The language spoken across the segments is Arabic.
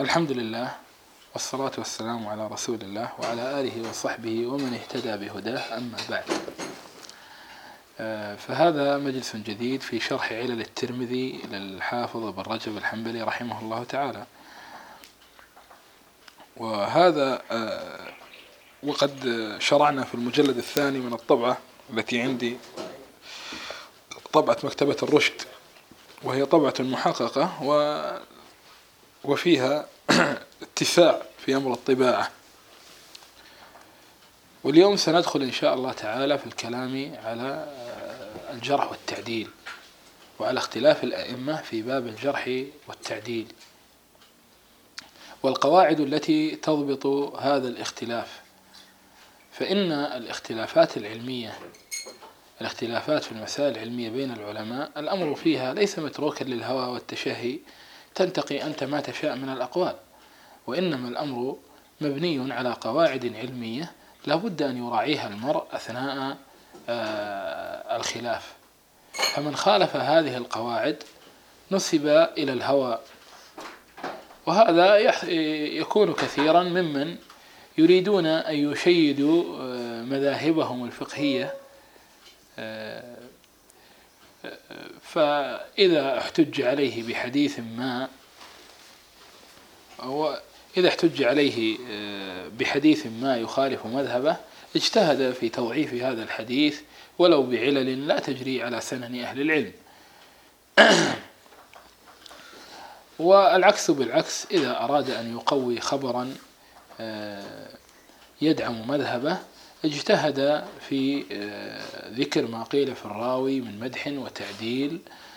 الحمد لله، والصلاة والسلام على رسول الله وعلى آله وصحبه ومن اهتدى بهداه، أما بعد. فهذا مجلس جديد في شرح علل الترمذي للحافظ ابن رجب الحنبلي رحمه الله تعالى. وهذا وقد شرعنا في المجلد الثاني من الطبعة التي عندي، طبعة مكتبة الرشد، وهي طبعة محققة وفيها اتساع في أمر الطباعة. واليوم سندخل إن شاء الله تعالى في الكلام على الجرح والتعديل، وعلى اختلاف الأئمة في باب الجرح والتعديل، والقواعد التي تضبط هذا الاختلاف. فإن الاختلافات العلمية، الاختلافات في المسائل العلمية بين العلماء، الأمر فيها ليس متروكا للهوى والتشهي تنتقي أنت ما تشاء من الأقوال، وإنما الأمر مبني على قواعد علمية لا بد أن يراعيها المرء أثناء الخلاف. فمن خالف هذه القواعد نسب إلى الهوى، وهذا يكون كثيرا ممن يريدون أن يشيدوا مذاهبهم الفقهية. فإذا احتج عليه بحديث ما، أو إذا احتج عليه بحديث ما يخالف مذهبه، اجتهد في تضعيف هذا الحديث ولو بعلل لا تجري على سنن أهل العلم. والعكس بالعكس، إذا أراد أن يقوي خبرا يدعم مذهبه اجتهد في ذكر ما قيل في الراوي من مدح وتعديل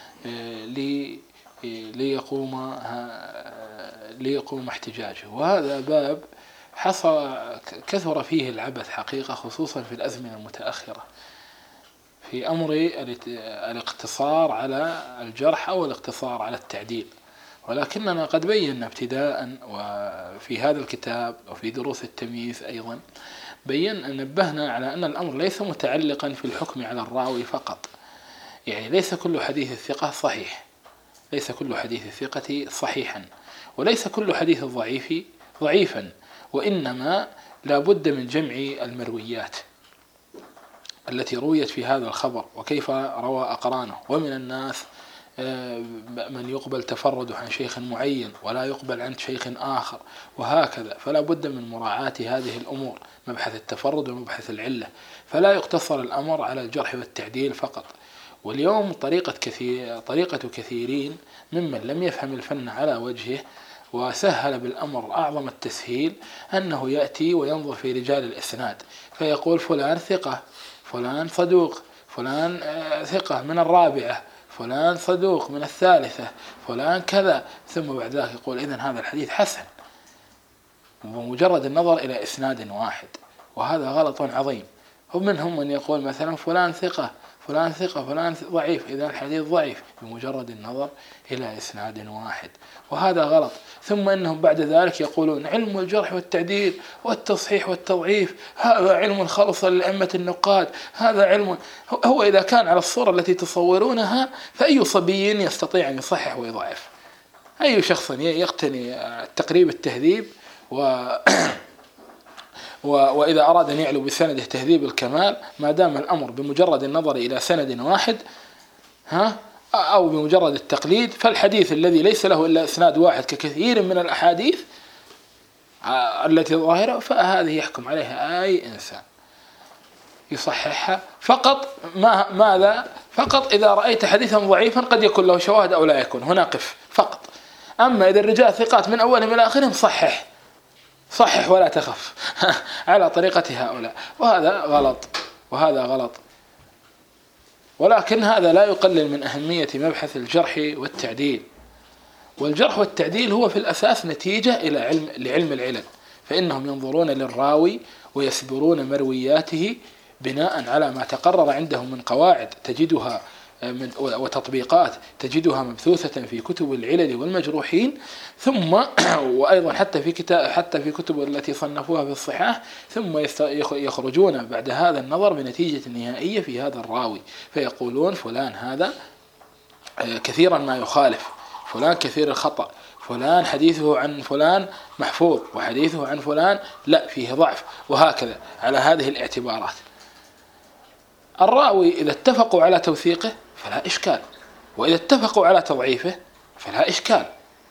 ليقوم احتجاجه. وهذا باب كثر فيه العبث حقيقة، خصوصا في الأزمنة المتأخرة، في أمر الاقتصار على الجرح أو الاقتصار على التعديل. ولكننا قد بينا ابتداء، وفي هذا الكتاب وفي دروس التمييز أيضا نبهنا على أن الأمر ليس متعلقا في الحكم على الراوي فقط. يعني ليس كل حديث الثقة صحيح، ليس كل حديث الثقة صحيحا، وليس كل حديث الضعيف ضعيفا، وإنما لا بد من جمع المرويات التي رويت في هذا الخبر وكيف روى أقرانه. ومن الناس من يقبل تفرد عن شيخ معين ولا يقبل عن شيخ آخر، وهكذا. فلا بد من مراعاة هذه الأمور، مبحث التفرد ومبحث العلة، فلا يقتصر الأمر على الجرح والتعديل فقط. واليوم طريقة كثيرين ممن لم يفهم الفن على وجهه وسهل بالأمر أعظم التسهيل، أنه يأتي وينظر في رجال الإسناد فيقول فلان ثقة، فلان صدوق، فلان ثقة من الرابعة، فلان صدوق من الثالثة، فلان كذا، ثم بعد ذلك يقول إذن هذا الحديث حسن بمجرد النظر إلى إسناد واحد. وهذا غلط عظيم. ومنهم من يقول مثلا فلان ثقة، فلان ثقة، فلان ضعيف، إذا الحديث ضعيف بمجرد النظر إلى إسناد واحد، وهذا غلط. ثم إنهم بعد ذلك يقولون علم الجرح والتعديل والتصحيح والتضعيف هذا علم خالص للأئمة النقاد، هذا علم. هو إذا كان على الصورة التي تصورونها فأي صبي يستطيع أن يصحح ويضعف؟ أي شخص يقتني تقريب التهذيب وإذا أراد أن يعلو بسنده تهذيب الكمال، ما دام الأمر بمجرد النظر إلى سند واحد أو بمجرد التقليد، فالحديث الذي ليس له إلا إسناد واحد ككثير من الأحاديث التي ظاهرة، فهذه يحكم عليها أي إنسان يصححها فقط. ماذا؟ فقط إذا رأيت حديثا ضعيفا قد يكون له شواهد أو لا يكون، هنا قف فقط. أما إذا الرجال ثقات من أولهم إلى آخرهم صحح ولا تخف على طريقة هؤلاء، وهذا غلط. ولكن هذا لا يقلل من أهمية مبحث الجرح والتعديل. والجرح والتعديل هو في الأساس نتيجة لعلم العلل، فإنهم ينظرون للراوي ويسبرون مروياته بناء على ما تقرر عندهم من قواعد تجدها وتطبيقات تجدها مبثوثة في كتب العلل والمجروحين، ثم وأيضا حتى في كتب التي صنفوها في الصحاح، ثم يخرجون بعد هذا النظر بنتيجة نهائية في هذا الراوي، فيقولون فلان هذا كثيرا ما يخالف، فلان كثير الخطأ، فلان حديثه عن فلان محفوظ وحديثه عن فلان لا فيه ضعف، وهكذا على هذه الاعتبارات. الراوي إذا اتفقوا على توثيقه فلا إشكال، وإذا اتفقوا على تضعيفه فلا إشكال،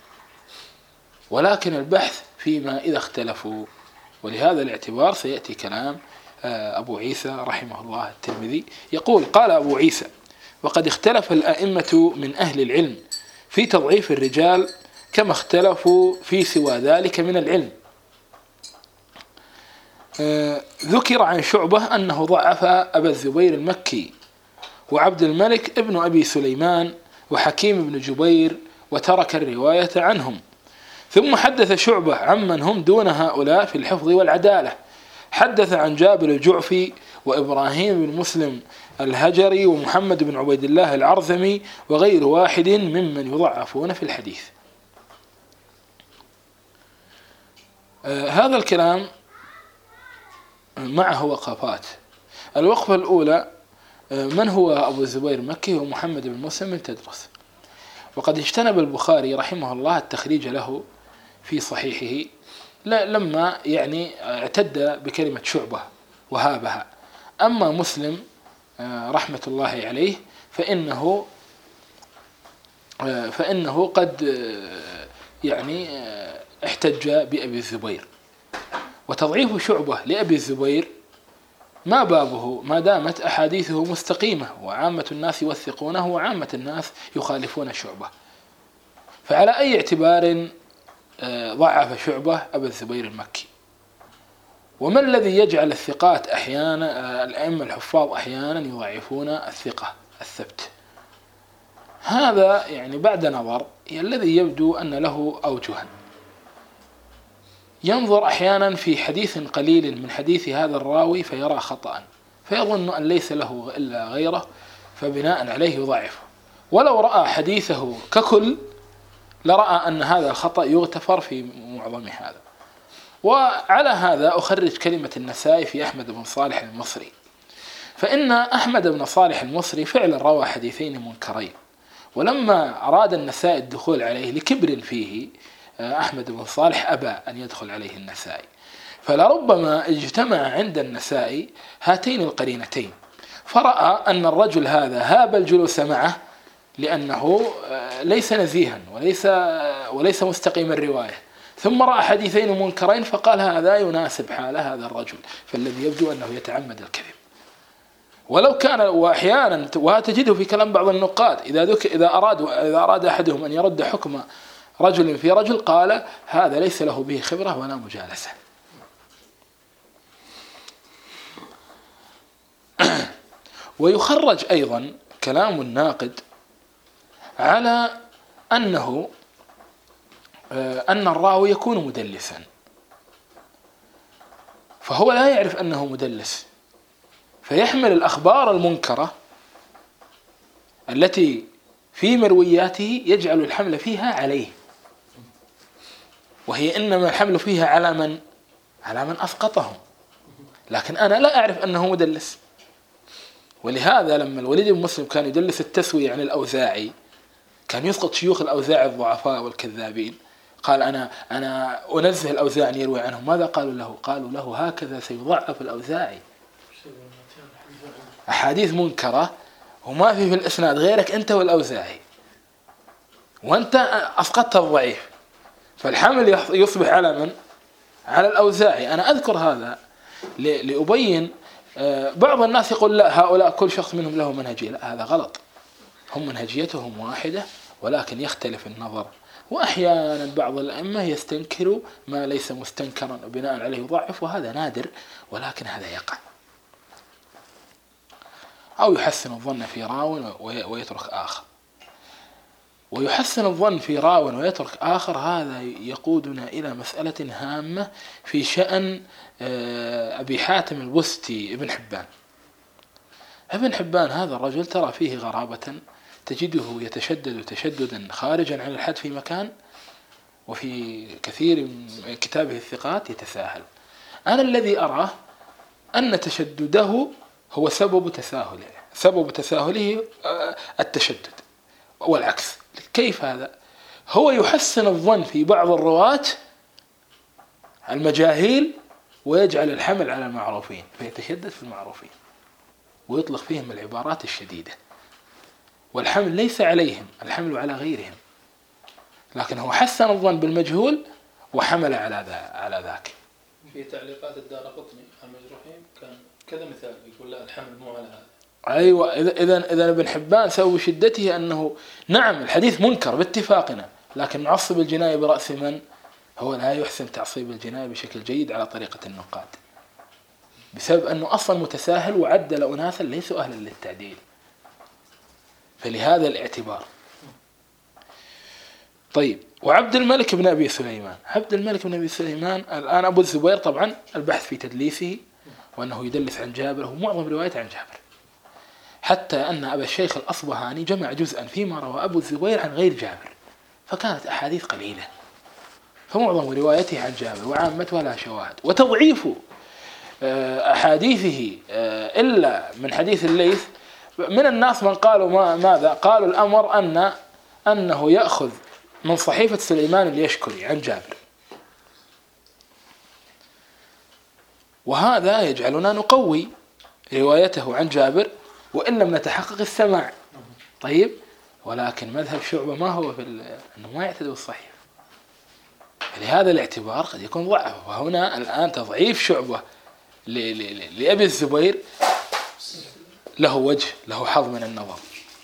ولكن البحث فيما إذا اختلفوا. ولهذا الاعتبار سيأتي كلام أبو عيسى رحمه الله الترمذي، يقول: قال أبو عيسى: وقد اختلف الأئمة من أهل العلم في تضعيف الرجال كما اختلفوا في سوى ذلك من العلم. ذكر عن شعبة أنه ضعف أبا الزبير المكي وعبد الملك ابن أبي سليمان وحكيم بن جبير وترك الرواية عنهم. ثم حدث شعبة عمن هم دون هؤلاء في الحفظ والعدالة، حدث عن جابر الجعفي وإبراهيم بن مسلم الهجري ومحمد بن عبيد الله العرزمي وغير واحد ممن يضعفون في الحديث. هذا الكلام معه وقفات. الوقفة الأولى: من هو أبو الزبير المكي ومحمد بن مسلم من تدرس؟ وقد اجتنب البخاري رحمه الله التخريج له في صحيحه لما اعتد بكلمة شعبة وهابها. أما مسلم رحمة الله عليه فإنه قد احتج بأبي الزبير. وتضعيف شعبة لأبي الزبير ما بابه ما دامت أحاديثه مستقيمة وعامة الناس يوثقونه وعامة الناس يخالفون شعبة. فعلى أي اعتبار ضعف شعبة أبا الزبير المكي؟ وما الذي يجعل الثقات أحيانا الأئمة الحفاظ أحيانا يضعفون الثقة الثبت؟ هذا بعد نظر الذي يبدو أن له أوجها. ينظر أحيانا في حديث قليل من حديث هذا الراوي فيرى خطأ فيظن أن ليس له إلا غيره، فبناء عليه يضعفه. ولو رأى حديثه ككل لرأى أن هذا الخطأ يغتفر في معظم هذا. وعلى هذا أخرج كلمة النسائي في أحمد بن صالح المصري، فإن أحمد بن صالح المصري فعلا روى حديثين منكرين، ولما أراد النسائي الدخول عليه لكبر فيه أحمد بن صالح أبى أن يدخل عليه النسائي. فلربما اجتمع عند النسائي هاتين القرينتين، فرأى أن الرجل هذا هاب الجلوس معه لأنه ليس نزيها وليس مستقيم الرواية، ثم رأى حديثين منكرين فقال هذا يناسب حال هذا الرجل، فالذي يبدو أنه يتعمد الكذب. ولو كان وأحيانا وتجده في كلام بعض النقاد إذا أراد أحدهم أن يرد حكم رجل في رجل قال هذا ليس له به خبرة ولا مجالسة. ويخرج أيضا كلام الناقد على أن الراوي يكون مدلسا، فهو لا يعرف أنه مدلس فيحمل الأخبار المنكرة التي في مروياته يجعل الحمل فيها عليه، وهي إنما الحمل فيها على من أسقطهم، لكن أنا لا أعرف أنه مدلس. ولهذا لما الوليد بن مسلم كان يدلس التسوية عن الأوزاعي كان يسقط شيوخ الأوزاعي الضعفاء والكذابين، قال أنا أنزه الأوزاعي أن يروي عنهم. ماذا قالوا له؟ قالوا له هكذا سيضعف الأوزاعي، أحاديث منكرة وما في الإسناد غيرك أنت والأوزاعي، وأنت أسقطت الضعيف، فالحمل يصبح على من؟ على الأوزاعي. أنا أذكر هذا لأبين بعض الناس يقول لا هؤلاء كل شخص منهم له منهجية، لا هذا غلط، هم منهجيتهم واحدة ولكن يختلف النظر. وأحيانا بعض الأئمة يستنكروا ما ليس مستنكرا وبناء عليه يضعف، وهذا نادر ولكن هذا يقع. أو يحسن الظن في راو ويترك آخر. ويحسن الظن في راو ويترك آخر هذا يقودنا إلى مسألة هامة في شأن أبي حاتم البستي ابن حبان. هذا الرجل ترى فيه غرابة، تجده يتشدد تشددا خارجا عن الحد في مكان، وفي كثير من كتابه الثقات يتساهل. أنا الذي أراه أن تشدده هو سبب تساهله التشدد والعكس. كيف هذا؟ هو يحسن الظن في بعض الرواة المجاهيل ويجعل الحمل على المعروفين، فيتشدد في المعروفين ويطلق فيهم العبارات الشديدة، والحمل ليس عليهم، الحمل على غيرهم، لكن هو حسن الظن بالمجهول وحمل على ذاك. في تعليقات الدارقطني على المجروحين كان كذا مثال يقول لا الحمل مو على هذا. أيوة، إذا ابن حبان سوى شدته أنه نعم الحديث منكر باتفاقنا، لكن معصب الجناية برأس من هو لا يحسن تعصيب الجناية بشكل جيد على طريقة النقاد، بسبب أنه أصلا متساهل وعدل أناسا ليسوا أهلا للتعديل، فلهذا الاعتبار. طيب، وعبد الملك بن أبي سليمان، عبد الملك بن أبي سليمان الآن أبو الزبير طبعا البحث في تدليسه وأنه يدلس عن جابر، ومعظم روايته عن جابر، حتى أن أبا الشيخ الأصبهاني جمع جزءا فيما روى أبو الزبير عن غير جابر، فكانت أحاديث قليلة، فمعظم روايته عن جابر وعامتها لها شواهد. وتضعيف أحاديثه إلا من حديث الليث، من الناس من قالوا ماذا قالوا الأمر أنه يأخذ من صحيفة سليمان اليشكري عن جابر، وهذا يجعلنا نقوي روايته عن جابر وإن لم نتحقق السماع. طيب، ولكن مذهب شعبة ما هو أنه ما يعتد بالصحيح، لهذا الاعتبار قد يكون ضعف. وهنا الآن تضعيف شعبة لأبي الزبير له وجه، له حظ من النظر.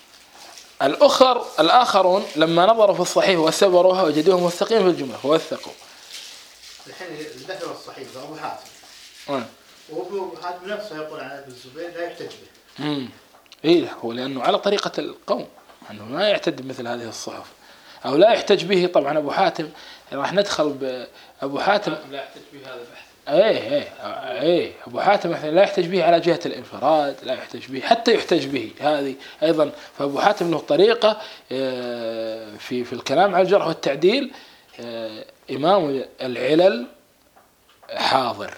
الآخرون لما نظروا في الصحيح وسبروها وجدوه مستقيم في الجملة فوثقوا. الحين ذكر الصحيح أبو حاتم، وأبو حاتم نفسه يقول عن أبي الزبير لا يحتج به. إيه، هو لأنه على طريقة القوم أنه ما يعتد بمثل هذه الصحف أو لا يحتج به. طبعا أبو حاتم راح ندخل بأبو حاتم لا يحتج به، هذا بحث. ايه أبو حاتم مثلا لا يحتج به على جهة الانفراد، لا يحتج به حتى يحتج به هذه أيضا. فأبو حاتم له طريقة في الكلام على الجرح والتعديل. إمام العلل حاضر،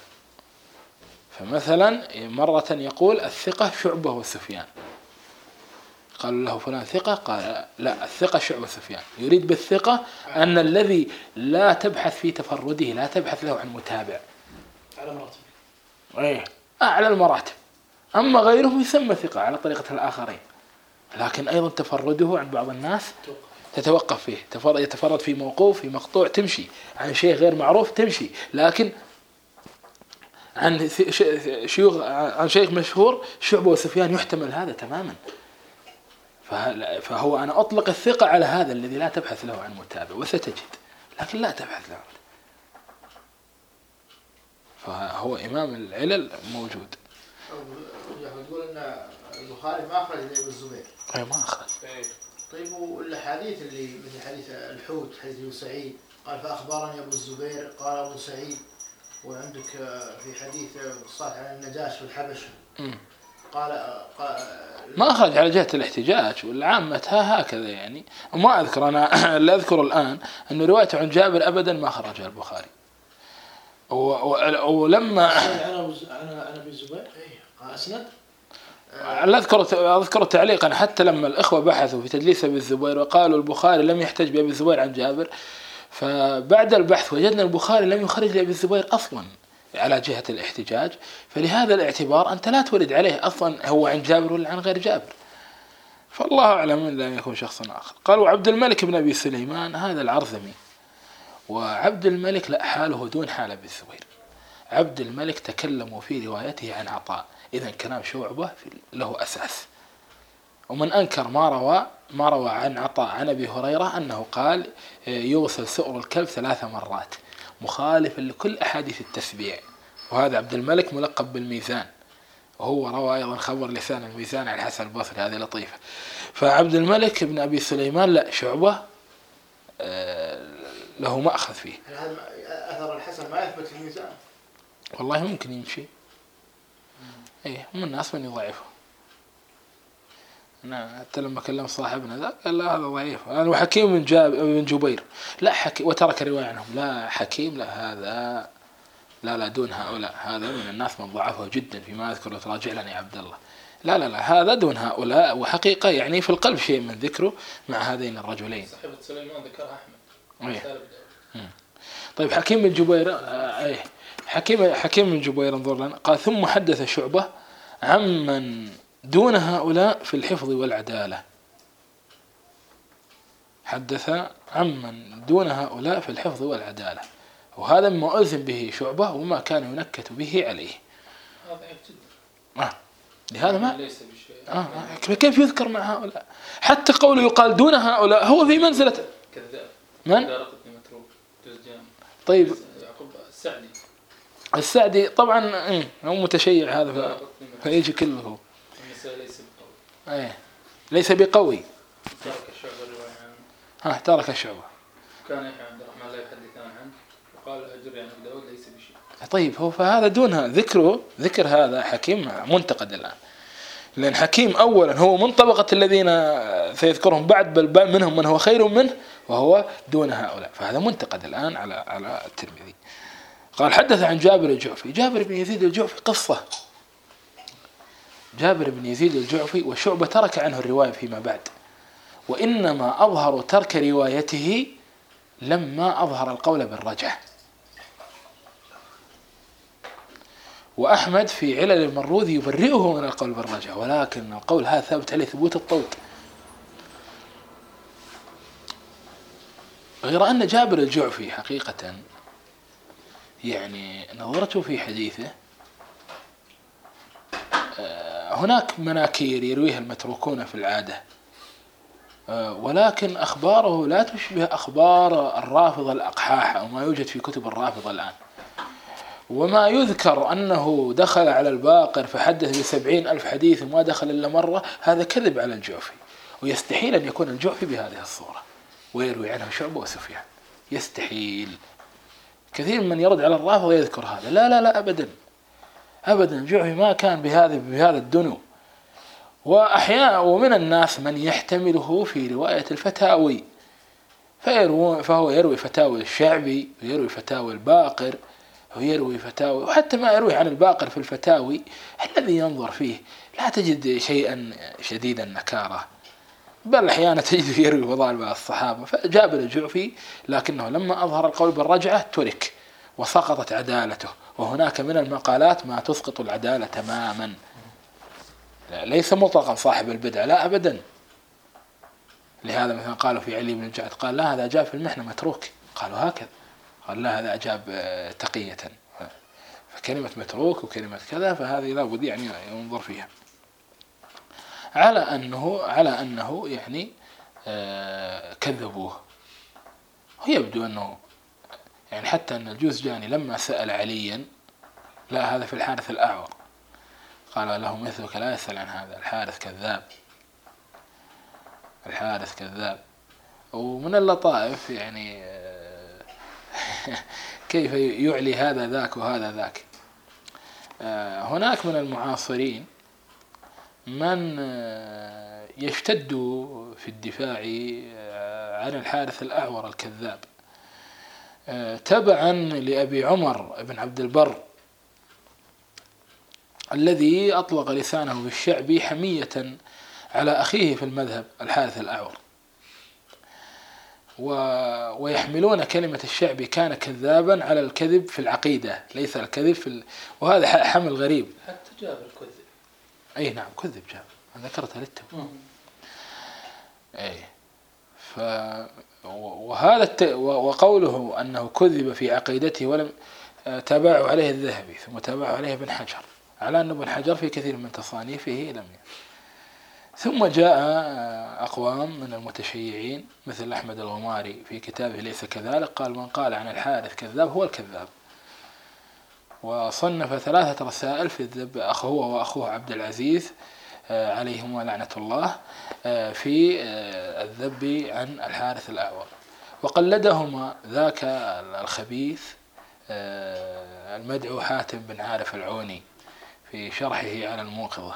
فمثلا مرة يقول الثقة شعبة وسفيان، قالوا له فلان ثقة، قال لا الثقة شعبة وسفيان، يريد بالثقة أن الذي لا تبحث في تفرده، لا تبحث له عن متابع على مراتب، ايه أعلى المراتب. أما غيره يسمى ثقة على طريقة الآخرين، لكن أيضا تفرده عن بعض الناس تتوقف فيه، يتفرد في موقوف في مقطوع تمشي، عن شيء غير معروف تمشي، لكن عن شيوخ عن شيخ مشهور شعبة وسفيان يحتمل هذا تماما. فهو أنا أطلق الثقة على هذا الذي لا تبحث له عن متابع، وستجد لكن لا تبحث له، فهو إمام العلل موجود. تقول أن البخاري ما أخرج إلى أبو الزبير. أي ما أخرج. طيب، والحديث اللي مثل حديث الحوت، حديث أبو سعيد قال فأخبرني أبو الزبير قال أبو سعيد، وعندك في حديث صالح عن النجاش والحبش قال ما أخرج على جهة الاحتجاج، والعامتها هكذا يعني. وما أذكر أنا اللي أذكر الآن أن روايته عن جابر أبدا ما خرجها البخاري. ولما أنا أبي الزبير أسند أذكر تعليقا حتى لما الإخوة بحثوا في تدليس أبي الزبير وقالوا البخاري لم يحتج بأبي الزبير عن جابر، فبعد البحث وجدنا البخاري لم يخرج لأبي الزبير أصلا على جهة الاحتجاج. فلهذا الاعتبار أنت لا تورد عليه أصلا هو عن جابر ولا عن غير جابر، فالله أعلم من لا يكون شخصا آخر. قالوا عبد الملك بن أبي سليمان هذا العرثمي، وعبد الملك لا حاله دون حال أبي الزبير. عبد الملك تكلموا في روايته عن عطاء، إذن كلام شعبة له أساس. ومن أنكر ما روى عن عطاء عن أبي هريرة أنه قال يغسل سؤر الكلب 3 مرات، مخالفا لكل أحاديث التسبيع. وهذا عبد الملك ملقب بالميزان، وهو روى أيضا خبر لسان الميزان عن الحسن البصري، هذه لطيفة. فعبد الملك بن أبي سليمان لا، شعبة له مأخذ فيه. هذا أثر الحسن ما يثبت في الميزان؟ والله ممكن يمشي، إيه من الناس من يضعفه. أنا حتى لما كلم صاحبنا ذا قال لا هذا ضعيف. أنا وحكيم بن جبير لا وترك رواية عنهم، لا حكيم لا، هذا لا دون هؤلاء، هذا من الناس من ضعفه جدا فيما أذكر، تراجع لنا يا عبد الله. لا هذا دون هؤلاء، وحقيقة يعني في القلب شيء من ذكره مع هذين الرجلين. صحيفة سليمان ذكرها أحمد. طيب حكيم بن جبير حكيم بن جبير انظر لنا قال ثم حدث شعبة عمن دون هؤلاء في الحفظ والعدالة. حدث عمن دون هؤلاء في الحفظ والعدالة، وهذا ما ألزم به شعبة وما كان ينكت به عليه. لهذا ما ليس بشيء. كيف يذكر مع هؤلاء؟ حتى قوله يقال دون هؤلاء هو في منزلة كذاب. من؟ طيب يعقوب السعدي. السعدي طبعا هو متشيع هذا فيجي كله. ليس بقوي. ليس بقوي. ترك الشعبة الرواية عنه. ترك الشعبة. كان يحيى عبد الرحمن لا يحدثان عنه وقال أجري عن أبي داود ليس بشيء. طيب هو فهذا دونها ذكر هذا حكيم منتقد الآن، لأن حكيم أولا هو من طبقة الذين سيذكرهم بعد، بل منهم من هو خير منه وهو دون هؤلاء، فهذا منتقد الآن على الترمذي. قال حدث عن جابر الجعفي. جابر بن يزيد الجعفي قصة. جابر بن يزيد الجعفي وشعبة ترك عنه الرواية فيما بعد، وإنما أظهر ترك روايته لما أظهر القول بالرجعة. وأحمد في علل المروذي يبرئه من القول بالرجعة، ولكن القول هذا ثابت عليه ثبوت الطوق. غير أن جابر الجعفي حقيقة يعني نظرته في حديثه هناك مناكير يرويها المتروكون في العادة، ولكن أخباره لا تشبه أخبار الرافضة الأقحاح أو ما يوجد في كتب الرافضة الآن. وما يذكر أنه دخل على الباقر فحدث ب70,000 حديث وما دخل إلا مرة، هذا كذب على الجعفي، ويستحيل أن يكون الجعفي بهذه الصورة ويروي عنه شعبة وسفيان، يستحيل. كثير من يرد على الرافضة يذكر هذا، لا أبدا الجعفي ما كان بهذا الدنو. وأحيانا ومن الناس من يحتمله في رواية الفتاوي، فهو يروي فتاوي الشعبي ويروي فتاوي الباقر ويروي فتاوي، وحتى ما يروي عن الباقر في الفتاوي الذي ينظر فيه لا تجد شيئا شديد النكارة، بل أحيانا تجد يروي فضائل بعض الصحابة. فجابر الجعفي لكنه لما أظهر القول بالرجعة ترك وسقطت عدالته، وهناك من المقالات ما تسقط العدالة تماما. ليس مطلقا صاحب البدعة، لا أبدا. لهذا مثلا قالوا في علي بن الجعد قال لا هذا أجاب في المحنة متروك، قالوا هكذا، قال لا هذا أجاب تقية. فكلمة متروك وكلمة كذا فهذه لا بد يعني ينظر فيها على أنه يعني كذبوه. ويبدو أنه يعني حتى أن الجوزجاني لما سأل عليا لا هذا في الحارث الأعور قال له مثلك لا يسأل عن هذا، الحارث كذاب. ومن اللطائف يعني كيف يعلي هذا ذاك وهذا ذاك. هناك من المعاصرين من يشتد في الدفاع عن الحارث الأعور الكذاب تبعا لأبي عمر بن عبد البر الذي أطلق لسانه بالشعبي حمية على أخيه في المذهب الحارث الأعور، ويحملون كلمة الشعبي كان كذابا على الكذب في العقيدة، ليس الكذب وهذا حمل غريب. حتى جابر كذب. أي نعم كذب جابر، أنا ذكرتها للتو. أي وقوله أنه كذب في عقيدته ولم تابعه عليه الذهبي ثم تابعه عليه ابن حجر، على أن ابن حجر في كثير من تصانيفه لم ثم جاء أقوام من المتشيعين مثل أحمد الغماري في كتابه ليس كذلك قال من قال عن الحارث كذاب هو الكذاب، وصنف 3 رسائل في الذب هو وأخوه عبد العزيز عليهما لعنة الله في الذب عن الحارث الأعور، وقلدهما ذاك الخبيث المدعو حاتم بن عارف العوني في شرحه على الموقظة.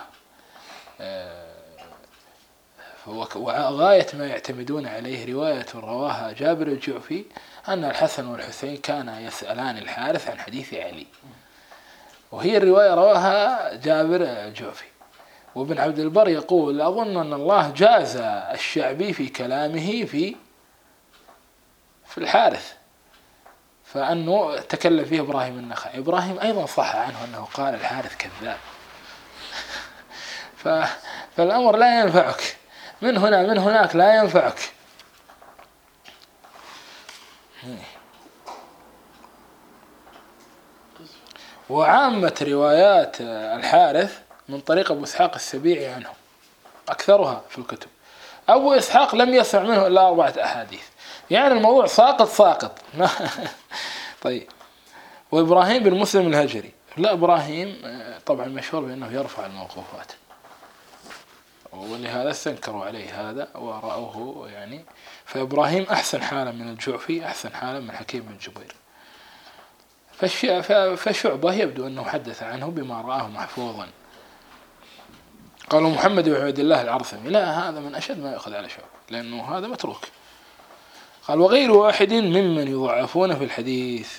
وغاية ما يعتمدون عليه رواية رواها جابر الجعفي أن الحسن والحسين كانا يسألان الحارث عن حديث علي، وهي الرواية رواها جابر الجعفي. وابن عبد البر يقول أظن أن الله جاز الشعبي في كلامه في الحارث، فأنه تكلم فيه إبراهيم النخعي. إبراهيم أيضا صح عنه أنه قال الحارث كذاب. فالأمر لا ينفعك من هنا من هناك، لا ينفعك. وعامة روايات الحارث من طريق أبو إسحاق السبيعي عنه أكثرها في الكتب. أبو إسحاق لم يسمع منه إلا 4 أحاديث، يعني الموضوع ساقط. طيب. وإبراهيم بن مسلم الهجري، لا إبراهيم طبعا مشهور بأنه يرفع الموقوفات، ولهذا استنكروا عليه هذا ورأوه يعني. فإبراهيم أحسن حالا من الجعفي، أحسن حالا من حكيم بن جبير. فشعبة يبدو أنه حدث عنه بما رآه محفوظا. قالوا محمد بن عبد الله العرثمي، لا هذا من أشد ما يأخذ على شعبة لأنه هذا متروك. قال وغير واحد ممن يضعفون في الحديث.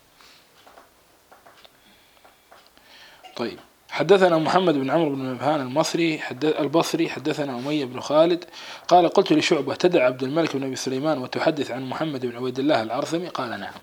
طيب. حدثنا محمد بن عمرو بن نبهان البصري حدثنا أمية بن خالد قال قلت لشعبة تدع عبد الملك بن أبي سليمان وتحدث عن محمد بن عبد الله العرثمي؟ قال نعم.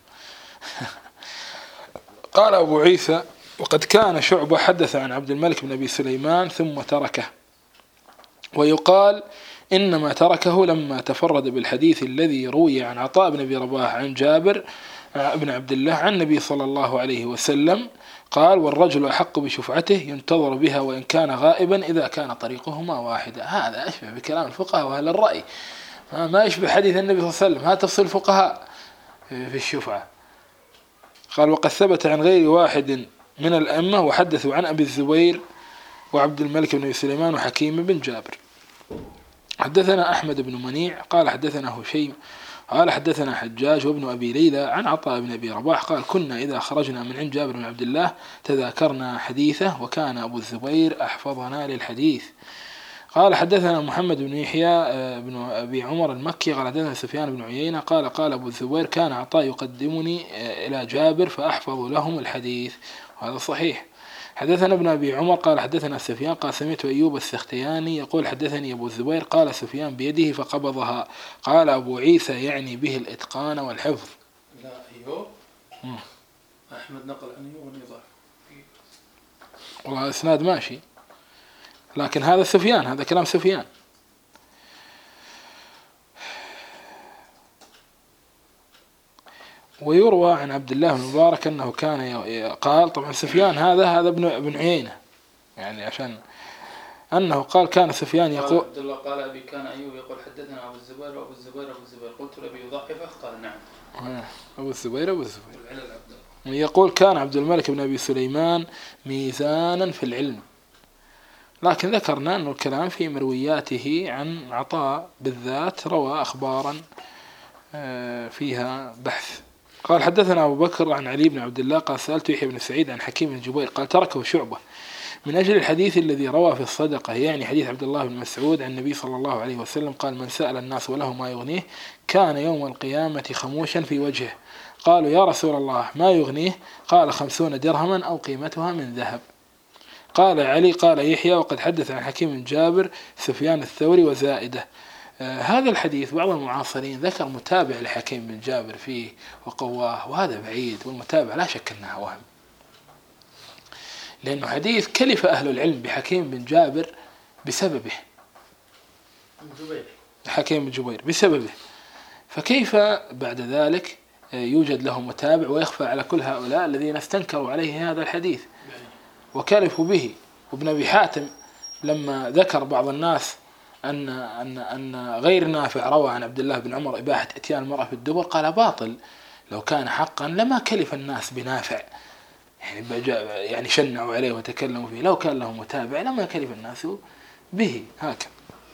قال أبو عيسى وقد كان شعبة حدث عن عبد الملك بن أبي سليمان ثم تركه، ويقال إنما تركه لما تفرد بالحديث الذي روي عن عطاء بن أبي رباح عن جابر بن عبد الله عن النبي صلى الله عليه وسلم قال والرجل أحق بشفعته ينتظر بها وإن كان غائبا إذا كان طريقهما واحدا. هذا أشبه بكلام الفقهاء وأهل الرأي، ما يشبه حديث النبي صلى الله عليه وسلم. هذا تفصيل الفقهاء في الشفعة. قال وقد ثبت عن غير واحد من الأئمة وحدثوا عن أبي الزبير وعبد الملك بن سليمان وحكيم بن جابر. حدثنا أحمد بن منيع قال حدثنا هشيم قال حدثنا حجاج وابن أبي ليلى عن عطاء بن أبي رباح قال كنا إذا خرجنا من عند جابر بن عبد الله تذاكرنا حديثه وكان أبو الزبير أحفظنا للحديث. قال حدثنا محمد بن يحيى بن أبي عمر المكي قال حدثنا سفيان بن عيينة قال أبو الزبير كان عطاء يقدمني إلى جابر فأحفظ لهم الحديث، وهذا صحيح. حدثنا ابن أبي عمر قال حدثنا سفيان قال سمعت أيوب السختياني يقول حدثني أبو الزبير قال سفيان بيده فقبضها. قال أبو عيسى يعني به الإتقان والحفظ. لا أيوب أحمد نقل عن أيوب ونضاف والله الإسناد ماشي، لكن هذا سفيان، هذا كلام سفيان. ويروى عن عبد الله بن مبارك أنه كان قال طبعا سفيان هذا ابن عيينة، يعني عشان أنه قال كان سفيان يقول عبد الله قال أبي كان أيوب يقول حدثنا أبو الزبير وأبو الزبير قلت لأبي يضعفه قال نعم. أبو الزبير يقول كان عبد الملك بن أبي سليمان ميزانا في العلم، لكن ذكرنا أن الكلام في مروياته عن عطاء بالذات روى أخبارا فيها بحث. قال حدثنا أبو بكر عن علي بن عبد الله قال سألت يحيى بن سعيد عن حكيم بن جبير قال تركه شعبة من أجل الحديث الذي روى في الصدقة، يعني حديث عبد الله بن مسعود عن النبي صلى الله عليه وسلم قال من سأل الناس وله ما يغنيه كان يوم القيامة خموشا في وجهه. قالوا يا رسول الله ما يغنيه؟ قال 50 درهما أو قيمتها من ذهب. قال علي قال يحيى وقد حدث عن حكيم بن جابر سفيان الثوري وزائدة. هذا الحديث بعض المعاصرين ذكر متابع لحكيم بن جابر فيه وقواه، وهذا بعيد، والمتابع لا شك أنها وهم، لأنه حديث كلف أهل العلم بحكيم بن جابر بسببه، حكيم بن جبير بسببه، فكيف بعد ذلك يوجد له متابع ويخفى على كل هؤلاء الذين استنكروا عليه هذا الحديث وكلفوا به. وابن أبي حاتم لما ذكر بعض الناس أن غير نافع روى عن عبد الله بن عمر إباحة إتيان المرأة في الدبر قال باطل، لو كان حقا لما كلف الناس بنافع، يعني شنعوا عليه وتكلموا فيه، لو كان له متابع لما كلف الناس به هكذا.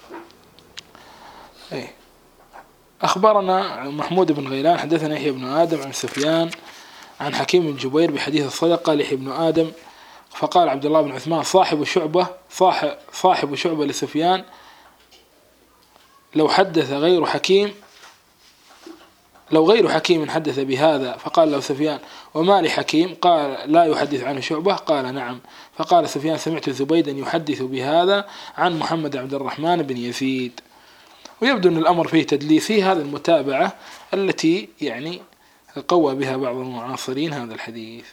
أخبرنا محمود بن غيلان حدثنا يحيى بن آدم عن سفيان عن حكيم بن جبير بحديث الصدقة ليحيى بن آدم فقال عبد الله بن عثمان صاحب شعبة لسفيان لو غير حكيم حدث بهذا، فقال له سفيان وما لحكيم؟ قال لا يحدث عنه شعبة؟ قال نعم. فقال سفيان سمعت زبيدا يحدث بهذا عن محمد عبد الرحمن بن يزيد. ويبدو أن الأمر فيه تدليس. هذه المتابعة التي يعني قوى بها بعض المعاصرين هذا الحديث.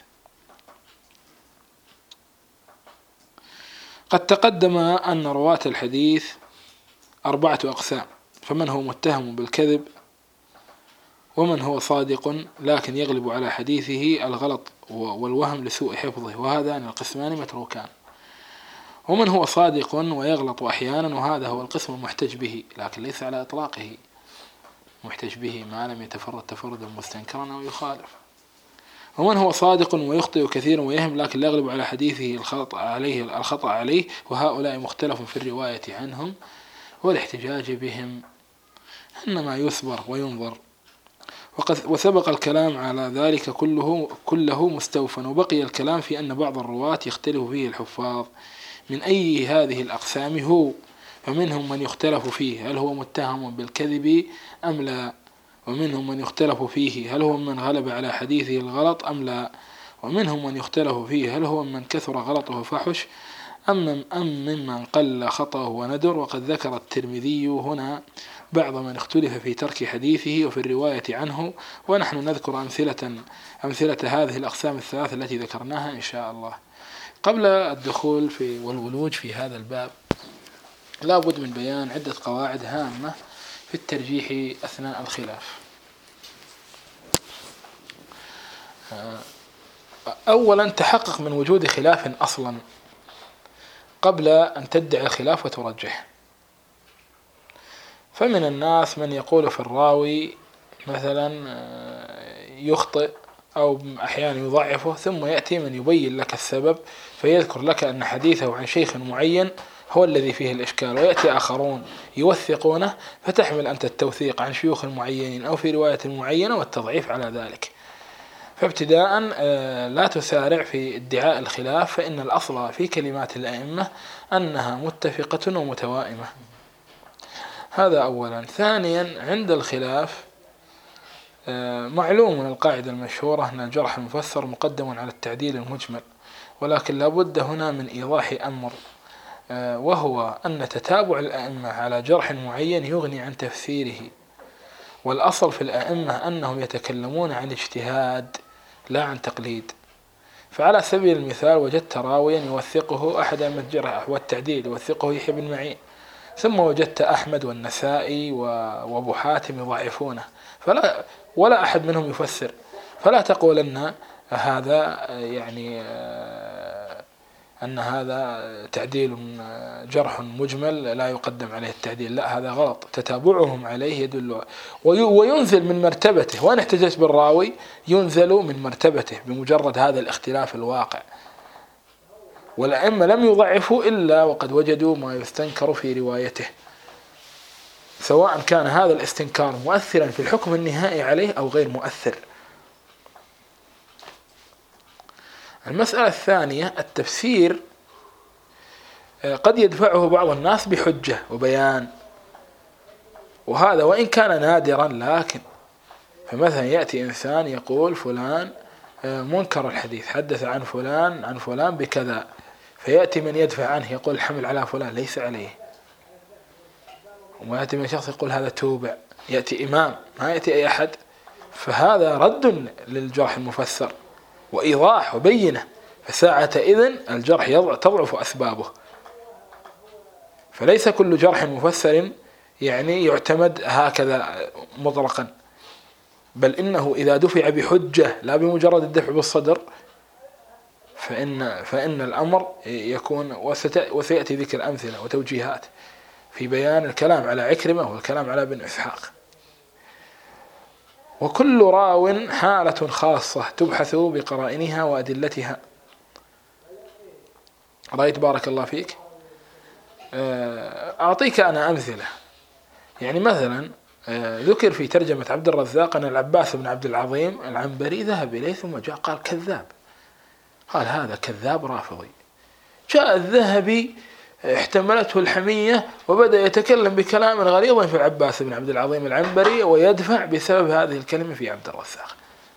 قد تقدم أن رواة الحديث 4 أقسام، فمن هو متهم بالكذب، ومن هو صادق لكن يغلب على حديثه الغلط والوهم لسوء حفظه، وهذان القسمان متروكان، ومن هو صادق ويغلط أحيانا، وهذا هو القسم المحتج به لكن ليس على إطلاقه، محتج به ما لم يتفرد تفردا مستنكرا أو يخالف. ومن هو صادق ويخطئ كثيرا ويهم لكن لا يغلب على حديثه الخطأ عليه، وهؤلاء مختلف في الرواية عنهم والاحتجاج بهم، إنما يثبر وينظر. وسبق الكلام على ذلك كله مستوفا، وبقي الكلام في أن بعض الرواة يختلف فيه الحفاظ من أي هذه الأقسام هو، فمنهم من يختلف فيه هل هو متهم بالكذب أم لا، ومنهم من يختلف فيه هل هو من غلب على حديثه الغلط أم لا، ومنهم من يختلف فيه هل هو من كثر غلطه فحش أم ممن قل خطأه وندر. وقد ذكر الترمذي هنا بعض من اختلف في ترك حديثه وفي الرواية عنه، ونحن نذكر أمثلة هذه الأقسام الثلاث التي ذكرناها إن شاء الله. قبل الدخول والولوج في هذا الباب لا بد من بيان عدة قواعد هامة في الترجيح أثناء الخلاف. أولا تحقق من وجود خلاف أصلا قبل أن تدعي الخلاف وترجح. فمن الناس من يقول في الراوي مثلا يخطئ أو أحيانا يضعفه، ثم يأتي من يبين لك السبب فيذكر لك أن حديثه عن شيخ معين هو الذي فيه الإشكال، ويأتي آخرون يوثقونه فتحمل أنت التوثيق عن شيوخ معينين أو في رواية معينة والتضعيف على ذلك. فابتداء لا تسارع في ادعاء الخلاف، فإن الأصل في كلمات الأئمة أنها متفقة ومتوائمة. هذا أولا. ثانيا عند الخلاف معلوم من القاعدة المشهورة أن الجرح المفسر مقدم على التعديل المجمل، ولكن لابد هنا من إيضاح أمر، وهو أن تتابع الأئمة على جرح معين يغني عن تفسيره، والأصل في الأئمة أنهم يتكلمون عن اجتهاد لا عن تقليد. فعلى سبيل المثال وجدت راويا يوثقه أحد أئمة الجرح والتعديل يوثقه يحيى بن معين، ثم وجدت أحمد والنسائي وأبو حاتم يضعفونه ولا أحد منهم يفسر، فلا تقول أن هذا يعني أن هذا تعديل جرح مجمل لا يقدم عليه التعديل، لا، هذا غلط. تتابعهم عليه يدل وينزل من مرتبته، وأن احتجت بالراوي ينزل من مرتبته بمجرد هذا الاختلاف الواقع. والأئمة لم يضعفوا إلا وقد وجدوا ما يستنكر في روايته، سواء كان هذا الاستنكار مؤثرا في الحكم النهائي عليه أو غير مؤثر. المسألة الثانية التفسير قد يدفعه بعض الناس بحجة وبيان، وهذا وإن كان نادرا، لكن فمثلا يأتي إنسان يقول فلان منكر الحديث حدث عن فلان بكذا، فيأتي من يدفع عنه يقول الحمل على فلان ليس عليه، وما يأتي من شخص يقول هذا توبع، يأتي إمام ما يأتي أي أحد، فهذا رد للجرح المفسر وإيضاح وبينه، فساعة إذن الجرح تضعف أسبابه. فليس كل جرح مفسر يعني يعتمد هكذا مطلقا، بل إنه إذا دفع بحجة لا بمجرد الدفع بالصدر فإن الأمر يكون، وسيأتي ذكر أمثلة وتوجيهات في بيان الكلام على عكرمة والكلام على بن إسحاق. وكل راو حالة خاصة تبحث بقرائنها وأدلتها. رأيت بارك الله فيك. أعطيك أنا أمثلة. يعني مثلا ذكر في ترجمة عبد الرزاق أن العباس بن عبد العظيم العنبري ذهب إليه ثم جاء قال كذاب، قال هذا كذاب رافضي. جاء الذهبي احتملته الحمية وبدأ يتكلم بكلام غليظ في العباس بن عبد العظيم العنبري ويدفع بسبب هذه الكلمة في عبد الرزاق.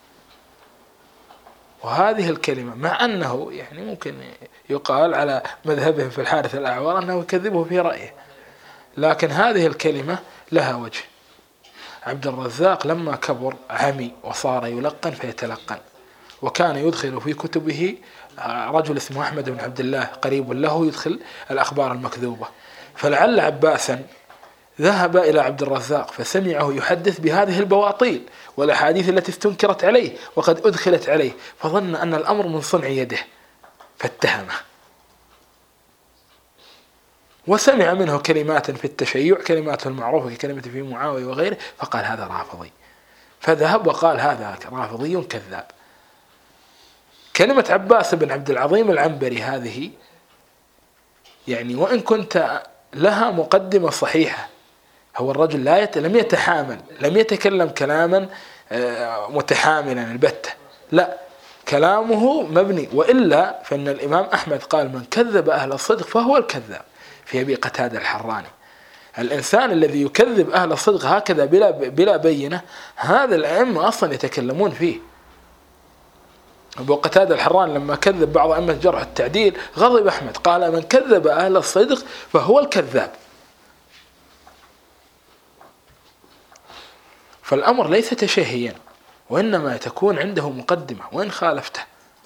وهذه الكلمة مع أنه يعني ممكن يقال على مذهبهم في الحارث الأعور أنه يكذبه في رأيه، لكن هذه الكلمة لها وجه. عبد الرزاق لما كبر عمي وصار يلقن فيتلقن، وكان يدخل في كتبه رجل اسمه أحمد بن عبد الله قريب له يدخل الأخبار المكذوبة، فلعل عباسا ذهب إلى عبد الرزاق فسمعه يحدث بهذه البواطيل والأحاديث التي استنكرت عليه وقد أدخلت عليه، فظن أن الأمر من صنع يده فاتهمه، وسمع منه كلمات في التشيع كلماته المعروفة ككلمة في معاوية وغيره، فقال هذا رافضي، فذهب وقال هذا رافضي كذاب. كلمة عباس بن عبد العظيم العنبري هذه يعني وإن كنت لها مقدمة صحيحة، هو الرجل لم يتحامل، لم يتكلم كلاما متحاملا البتة، لا، كلامه مبني، وإلا فإن الإمام أحمد قال من كذب أهل الصدق فهو الكذاب في أبي قتادة الحراني. الإنسان الذي يكذب أهل الصدق هكذا بلا بينة، هذا الأئمة أصلا يتكلمون فيه. أبو قتادة الحراني لما كذب بعض أئمة الجرح التعديل غضب أحمد، قال من كذب أهل الصدق فهو الكذاب. فالأمر ليس تشهيا، وإنما تكون عنده مقدمة وإن خالفته.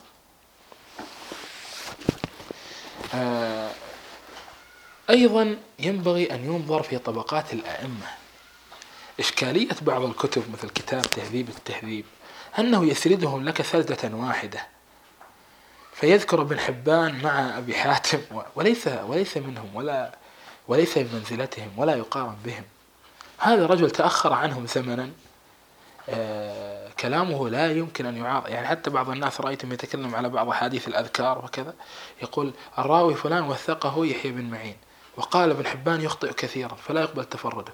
أيضا ينبغي أن ينظر في طبقات الأئمة. إشكالية بعض الكتب مثل كتاب تهذيب التهذيب أنه يسردهم لك سردة واحدة، فيذكر ابن حبان مع أبي حاتم وليس منهم وليس بمنزلتهم ولا يقارن بهم. هذا رجل تأخر عنهم زمنا، كلامه لا يمكن أن يعارض. يعني حتى بعض الناس رأيتم يتكلم على بعض حديث الأذكار وكذا، يقول الراوي فلان وثقه يحيى بن معين، وقال ابن حبان يخطئ كثيرا فلا يقبل تفرده.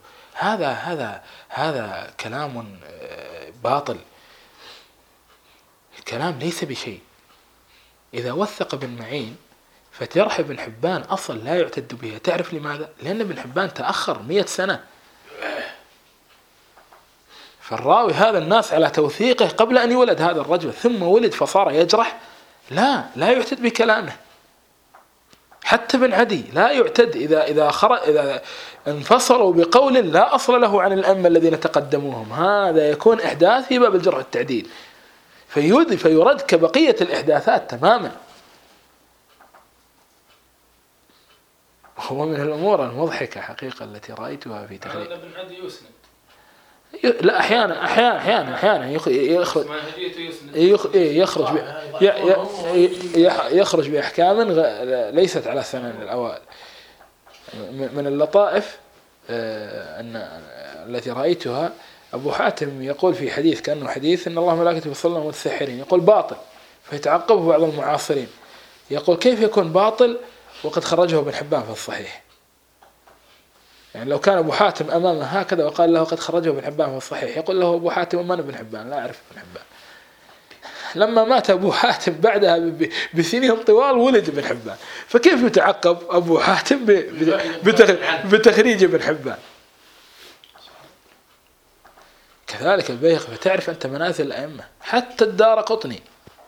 هذا كلام باطل، كلام ليس بشيء. إذا وثق ابن معين فتجرح ابن حبان أصلا لا يعتد به. تعرف لماذا؟ لأن ابن حبان تأخر 100 سنة، فالراوي هذا الناس على توثيقه قبل أن يولد هذا الرجل، ثم ولد فصار يجرح، لا يعتد بكلامه. حتى بن عدي لا يعتد إذا انفصلوا بقول لا أصل له عن الأئمة الذين تقدموهم، هذا يكون إحداث في باب الجرح والتعديل، فيرد كبقية الإحداثات تماما. وهو من الأمور المضحكة حقيقة التي رأيتها في تخريج. ابن عدي يسند، لا أحيانا يخرج بأحكام ليست على سنن الأوائل. من اللطائف التي رأيتها أبو حاتم يقول في حديث كأنه حديث إن الله ملائكته يصلون على الساحرين، يقول باطل، فيتعقبه بعض المعاصرين يقول كيف يكون باطل وقد خرجه ابن حبان في الصحيح؟ يعني لو كان أبو حاتم أمامه هكذا وقال له قد خرجه ابن حبان في الصحيح، يقول له أبو حاتم من ابن حبان؟ لا أعرف ابن حبان. لما مات أبو حاتم بعدها بسنين طوال ولد ابن حبان، فكيف يتعقب أبو حاتم بتخريج ابن حبان؟ كذلك البيهقي. فتعرف أنت منازل الأئمة. حتى الدارقطني،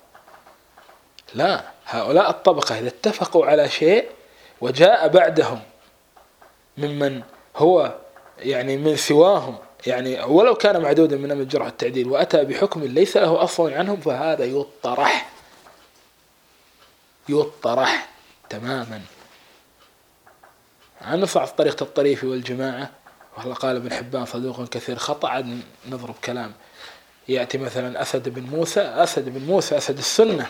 لا، هؤلاء الطبقة إذا اتفقوا على شيء وجاء بعدهم ممن هو يعني من سواهم، يعني ولو كان معدودا من الجرح والتعديل، وأتى بحكم ليس له أصل عنهم، فهذا يطرح تماما. عن نصعد طريقة الطريفي والجماعة، والله قال ابن حبان صدوق كثير خطأ، عن نضرب كلام يأتي مثلا أسد بن موسى أسد السنة،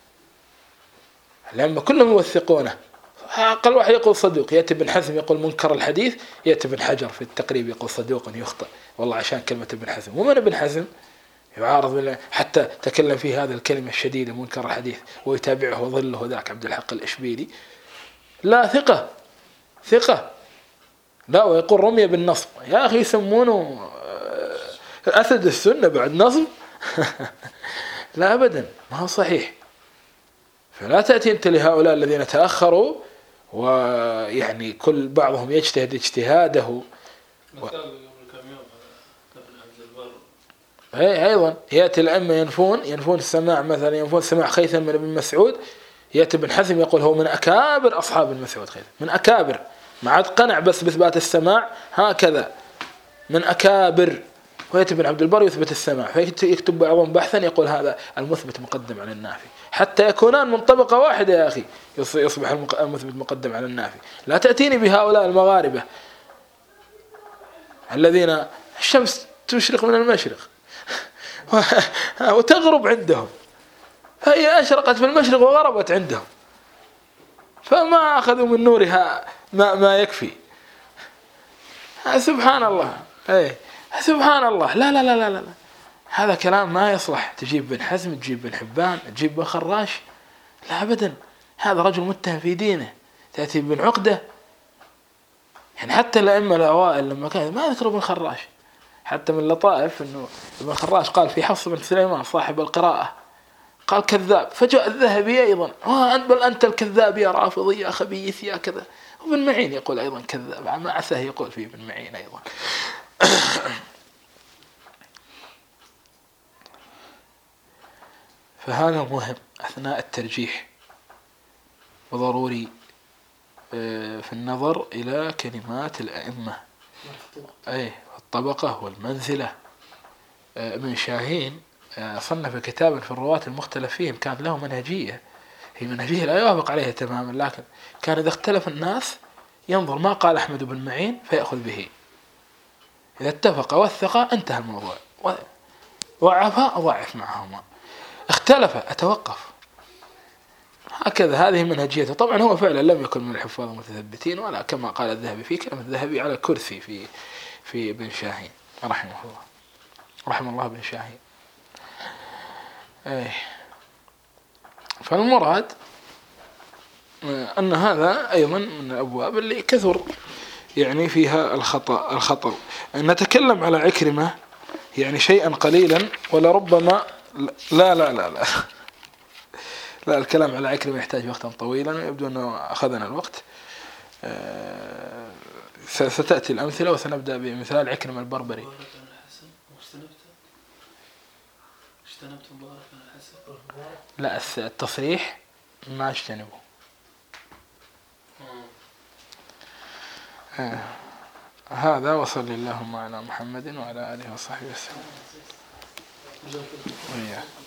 لما كلهم يوثقونه، أقل واحد يقول صدوق. يأتي ابن حزم يقول منكر الحديث، يأتي ابن حجر في التقريب يقول صدوق يخطئ، والله عشان كلمة ابن حزم. ومن ابن حزم يعارض، حتى تكلم في هذا الكلمة الشديدة منكر الحديث، ويتابعه وظله ذاك عبد الحق الإشبيلي، لا ثقة لا، ويقول رمي بالنصب. يا أخي يسمونه أسد السنة بعد نصب؟ لا أبدا، ما هو صحيح. فلا تأتي أنت لهؤلاء الذين تأخروا ويعني كل بعضهم يجتهد اجتهاده. أيضا يأتي الأئمة ينفون السماع، مثلا ينفون سماع خيثم من ابن مسعود، يأتي ابن حزم يقول هو من أكابر أصحاب ابن مسعود، خيثم من أكابر، ما عاد قنع بس بإثبات السماع هكذا، من أكابر، ويأتي ابن عبد البر يثبت السماع، فيكتب بعضهم بحثا يقول هذا المثبت مقدم على النافي، حتى يكونان من طبقة واحدة يا أخي يصبح المثبت مقدم على النافي. لا تأتيني بهؤلاء المغاربة الذين الشمس تشرق من المشرق وتغرب عندهم، فهي أشرقت في المشرق وغربت عندهم، فما أخذوا من نورها ما يكفي. سبحان الله، سبحان الله. لا لا لا لا لا، هذا كلام ما يصلح. تجيب بن حزم، تجيب بن حبان، تجيب بن خراش، لا أبدا. هذا رجل متهم في دينه. تأتي بن عقدة، يعني حتى الأئمة الأوائل لما كان ما ذكروا بن خراش. حتى من اللطائف أنه ابن خراش قال في حفص بن سليمان صاحب القراءة قال كذاب، فجاء الذهبي أيضا بل أنت الكذاب يا رافضي يا خبيث يا كذا. وابن معين يقول أيضا كذاب، مع عساه يقول فيه ابن معين أيضا. فهذا مهم أثناء الترجيح، وضروري في النظر إلى كلمات الأئمة الطبقة والمنزلة. ابن شاهين صنف كتابا في الرواة المختلف فيهم، كانت له منهجية، هي منهجية لا يوافق عليها تماما، لكن كان إذا اختلف الناس ينظر ما قال أحمد بن معين فيأخذ به، إذا اتفق وثق انتهى الموضوع، ضعفها أضعف معهما، اختلف أتوقف. هكذا هذه منهجيته. طبعا هو فعلا لم يكن من الحفاظ المتثبتين، ولا كما قال الذهبي في كلمة الذهبي على كرسي في ابن شاهين رحمه الله، رحمه الله ابن شاهين. فالمراد أن هذا أيضا من الأبواب اللي كثر يعني فيها الخطأ. نتكلم على عكرمة يعني شيئا قليلا، ولربما لا الكلام على عكرمة يحتاج وقتا طويلا، ويبدو أنه أخذنا الوقت. ستأتي الأمثلة، وسنبدأ بمثال عكرمة البربري. لا التصريح ما اجتنبه. هذا وصلى اللهم على محمد وعلى آله وصحبه وسلم.